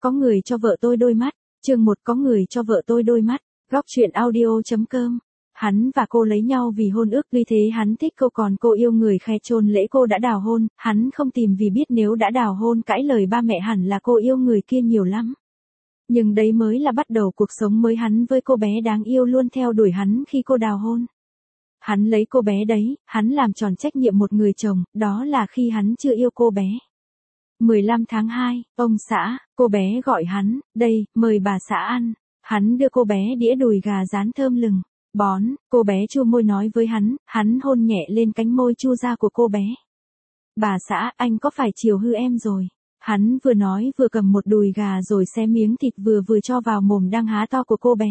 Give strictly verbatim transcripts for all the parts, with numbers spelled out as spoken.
có người cho vợ tôi đôi mắt. Chương một có người cho vợ tôi đôi mắt. Góc truyện audio.com. Hắn và cô lấy nhau vì hôn ước, vì thế hắn thích cô còn cô yêu người khe chôn lễ cô đã đào hôn, hắn không tìm vì biết nếu đã đào hôn cãi lời ba mẹ hẳn là cô yêu người kia nhiều lắm. Nhưng đấy mới là bắt đầu cuộc sống mới hắn với cô bé đáng yêu luôn theo đuổi hắn khi cô đào hôn. Hắn lấy cô bé đấy, hắn làm tròn trách nhiệm một người chồng, đó là khi hắn chưa yêu cô bé. mười lăm tháng hai, ông xã, cô bé gọi hắn, đây, mời bà xã ăn. Hắn đưa cô bé đĩa đùi gà rán thơm lừng. Bón, cô bé chu môi nói với hắn, hắn hôn nhẹ lên cánh môi chu ra của cô bé. Bà xã, anh có phải chiều hư em rồi? Hắn vừa nói vừa cầm một đùi gà rồi xé miếng thịt vừa vừa cho vào mồm đang há to của cô bé.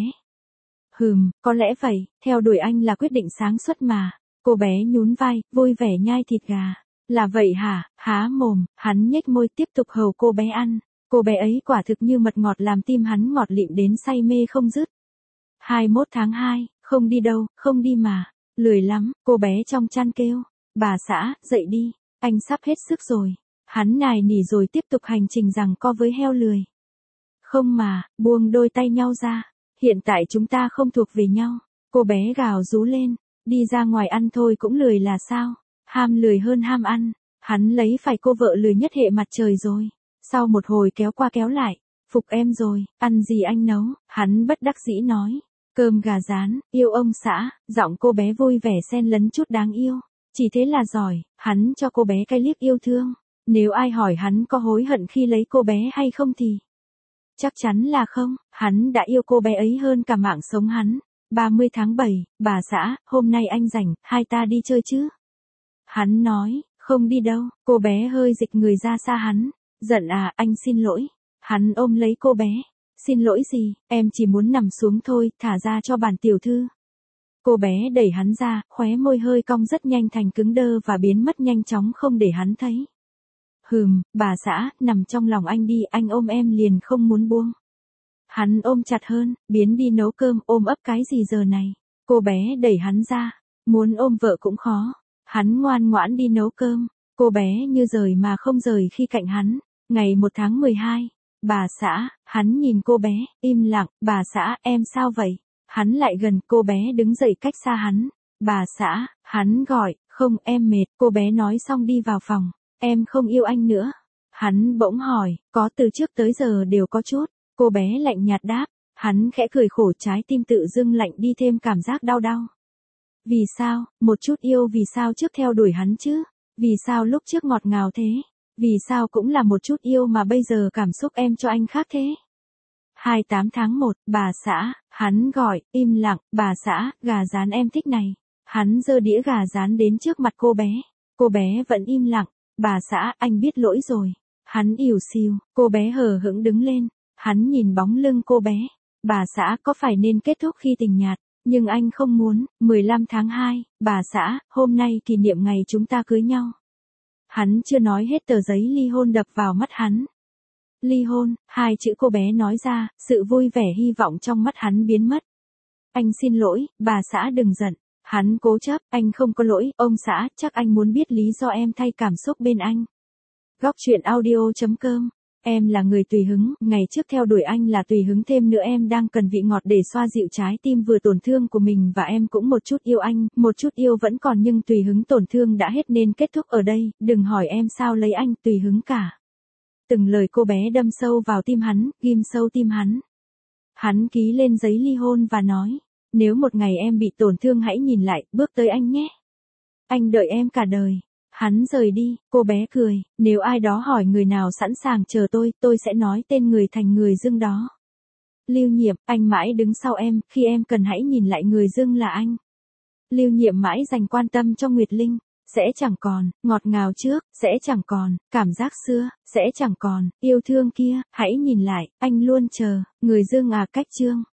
Hừm, có lẽ vậy, theo đuổi anh là quyết định sáng suốt mà. Cô bé nhún vai, vui vẻ nhai thịt gà. Là vậy hả? Há mồm, hắn nhếch môi tiếp tục hầu cô bé ăn. Cô bé ấy quả thực như mật ngọt làm tim hắn ngọt lịm đến say mê không dứt. hai mươi mốt tháng hai, không đi đâu, không đi mà. Lười lắm, cô bé trong chăn kêu. Bà xã, dậy đi, anh sắp hết sức rồi. Hắn nài nỉ rồi tiếp tục hành trình giằng co với heo lười. Không mà, buông đôi tay nhau ra. Hiện tại chúng ta không thuộc về nhau. Cô bé gào rú lên. Đi ra ngoài ăn thôi cũng lười là sao? Ham lười hơn ham ăn. Hắn lấy phải cô vợ lười nhất hệ mặt trời rồi. Sau một hồi kéo qua kéo lại. Phục em rồi, ăn gì anh nấu? Hắn bất đắc dĩ nói. Cơm gà rán, yêu ông xã. Giọng cô bé vui vẻ xen lẫn chút đáng yêu. Chỉ thế là giỏi. Hắn cho cô bé cái liếc yêu thương. Nếu ai hỏi hắn có hối hận khi lấy cô bé hay không thì chắc chắn là không. Hắn đã yêu cô bé ấy hơn cả mạng sống hắn. ba mươi tháng bảy, bà xã, hôm nay anh rảnh, hai ta đi chơi chứ? Hắn nói, không đi đâu. Cô bé hơi dịch người ra xa hắn. Giận à, anh xin lỗi. Hắn ôm lấy cô bé. Xin lỗi gì, em chỉ muốn nằm xuống thôi, thả ra cho bản tiểu thư. Cô bé đẩy hắn ra, khóe môi hơi cong rất nhanh thành cứng đơ và biến mất nhanh chóng không để hắn thấy. Hừm, bà xã, nằm trong lòng anh đi, anh ôm em liền không muốn buông. Hắn ôm chặt hơn, biến đi nấu cơm, ôm ấp cái gì giờ này. Cô bé đẩy hắn ra, muốn ôm vợ cũng khó. Hắn ngoan ngoãn đi nấu cơm, cô bé như rời mà không rời khi cạnh hắn. Ngày một tháng mười hai, bà xã, hắn nhìn cô bé, im lặng, bà xã, em sao vậy? Hắn lại gần, cô bé đứng dậy cách xa hắn. Bà xã, hắn gọi, không em mệt, cô bé nói xong đi vào phòng. Em không yêu anh nữa. Hắn bỗng hỏi, có từ trước tới giờ đều có chút. Cô bé lạnh nhạt đáp, hắn khẽ cười khổ trái tim tự dưng lạnh đi thêm cảm giác đau đau. Vì sao, một chút yêu vì sao trước theo đuổi hắn chứ? Vì sao lúc trước ngọt ngào thế? Vì sao cũng là một chút yêu mà bây giờ cảm xúc em cho anh khác thế? hai mươi tám tháng một, bà xã, hắn gọi, im lặng, bà xã, gà rán em thích này. Hắn giơ đĩa gà rán đến trước mặt cô bé. Cô bé vẫn im lặng. Bà xã, anh biết lỗi rồi. Hắn ỉu xìu, cô bé hờ hững đứng lên. Hắn nhìn bóng lưng cô bé. Bà xã, có phải nên kết thúc khi tình nhạt, nhưng anh không muốn. mười lăm tháng hai, bà xã, hôm nay kỷ niệm ngày chúng ta cưới nhau. Hắn chưa nói hết tờ giấy ly hôn đập vào mắt hắn. Ly hôn, hai chữ cô bé nói ra, sự vui vẻ hy vọng trong mắt hắn biến mất. Anh xin lỗi, bà xã đừng giận. Hắn cố chấp, anh không có lỗi, ông xã, chắc anh muốn biết lý do em thay cảm xúc bên anh. Góc truyện audio.com. Em là người tùy hứng, ngày trước theo đuổi anh là tùy hứng, thêm nữa em đang cần vị ngọt để xoa dịu trái tim vừa tổn thương của mình, và em cũng một chút yêu anh, một chút yêu vẫn còn nhưng tùy hứng tổn thương đã hết nên kết thúc ở đây, đừng hỏi em sao lấy anh, tùy hứng cả. Từng lời cô bé đâm sâu vào tim hắn, ghim sâu tim hắn. Hắn ký lên giấy ly hôn và nói, nếu một ngày em bị tổn thương hãy nhìn lại, bước tới anh nhé. Anh đợi em cả đời. Hắn rời đi, cô bé cười, nếu ai đó hỏi người nào sẵn sàng chờ tôi, tôi sẽ nói tên người thành người dưng đó. Lưu Nhiệm, anh mãi đứng sau em, khi em cần hãy nhìn lại người dưng là anh. Lưu Nhiệm mãi dành quan tâm cho Nguyệt Linh, sẽ chẳng còn, ngọt ngào trước, sẽ chẳng còn, cảm giác xưa, sẽ chẳng còn, yêu thương kia, hãy nhìn lại, anh luôn chờ, người dưng à cách chương.